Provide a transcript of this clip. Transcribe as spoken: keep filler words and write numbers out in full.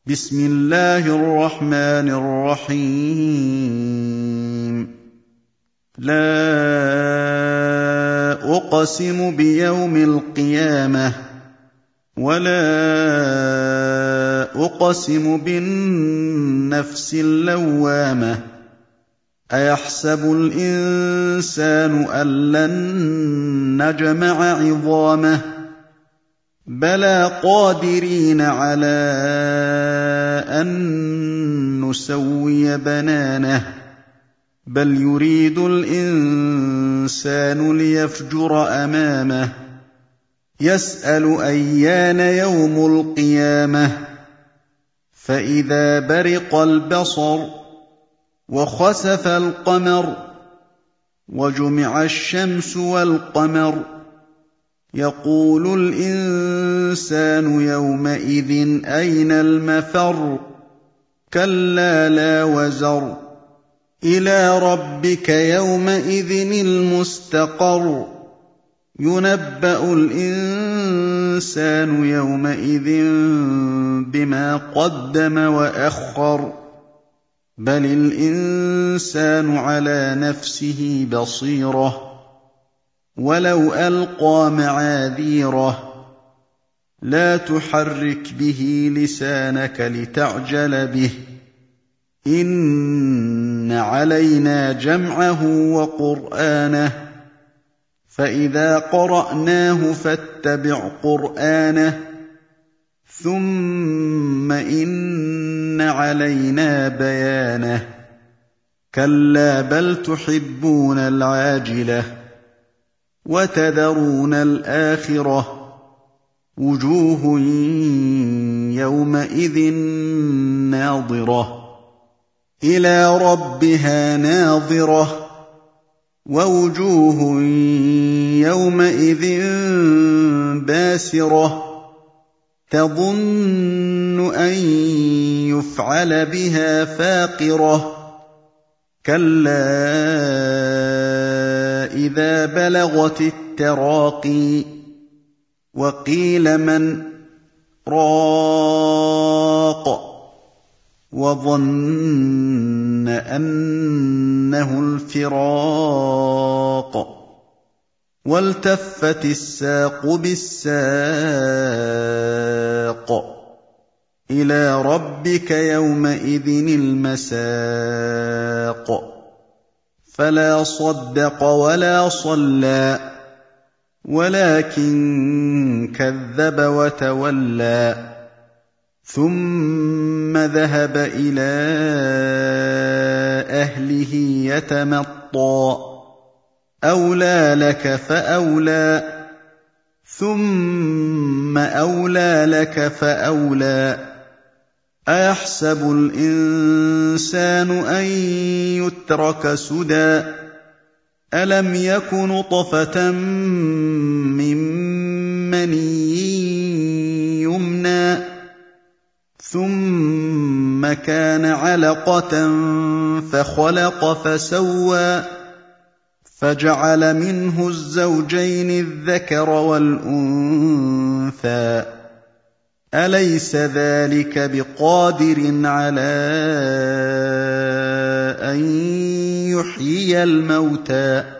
بسم الله الرحمن الرحيم لا أقسم بيوم القيامة ولا أقسم بالنفس اللوامة أيحسب الإنسان أن لن نجمع عظامه بلى قادرين على أن نسوي بنانه بل يريد الإنسان ليفجر أمامه يسأل أيان يوم القيامة فإذا برق البصر وخسف القمر وجمع الشمس والقمر يقول الإنسان يومئذ أين المفر كلا لا وزر إلى ربك يومئذ المستقر ينبأ الإنسان يومئذ بما قدم وأخر بل الإنسان على نفسه بصيرة ولو ألقى معاذيره لا تحرك به لسانك لتعجل به إن علينا جمعه وقرآنه فإذا قرأناه فاتبع قرآنه ثم إن علينا بيانه كلا بل تحبون العاجلة وتذرون الآخرة وجوه يومئذ ناظرة إلى ربها ناظرة ووجوه يومئذ باسرة تظن أن يفعل بها فاقرة كلا إذا بلغت التراقي وقيل من راق وظن أنه الفراق والتفت الساق بالساق إلى ربك يومئذ المساق فلا صدق ولا صلى ولكن كذب وتولى ثم ذهب إلى أهله يتمطى أولى لك فأولى ثم أولى لك فأولى أيحسب الإنسان أن يترك سدى ألم يك نطفة من مني يمنى ثم كان علقة فخلق فسوى فجعل منه الزوجين الذكر والأنثى أليس ذلك بقادر على أن يحيي الموتى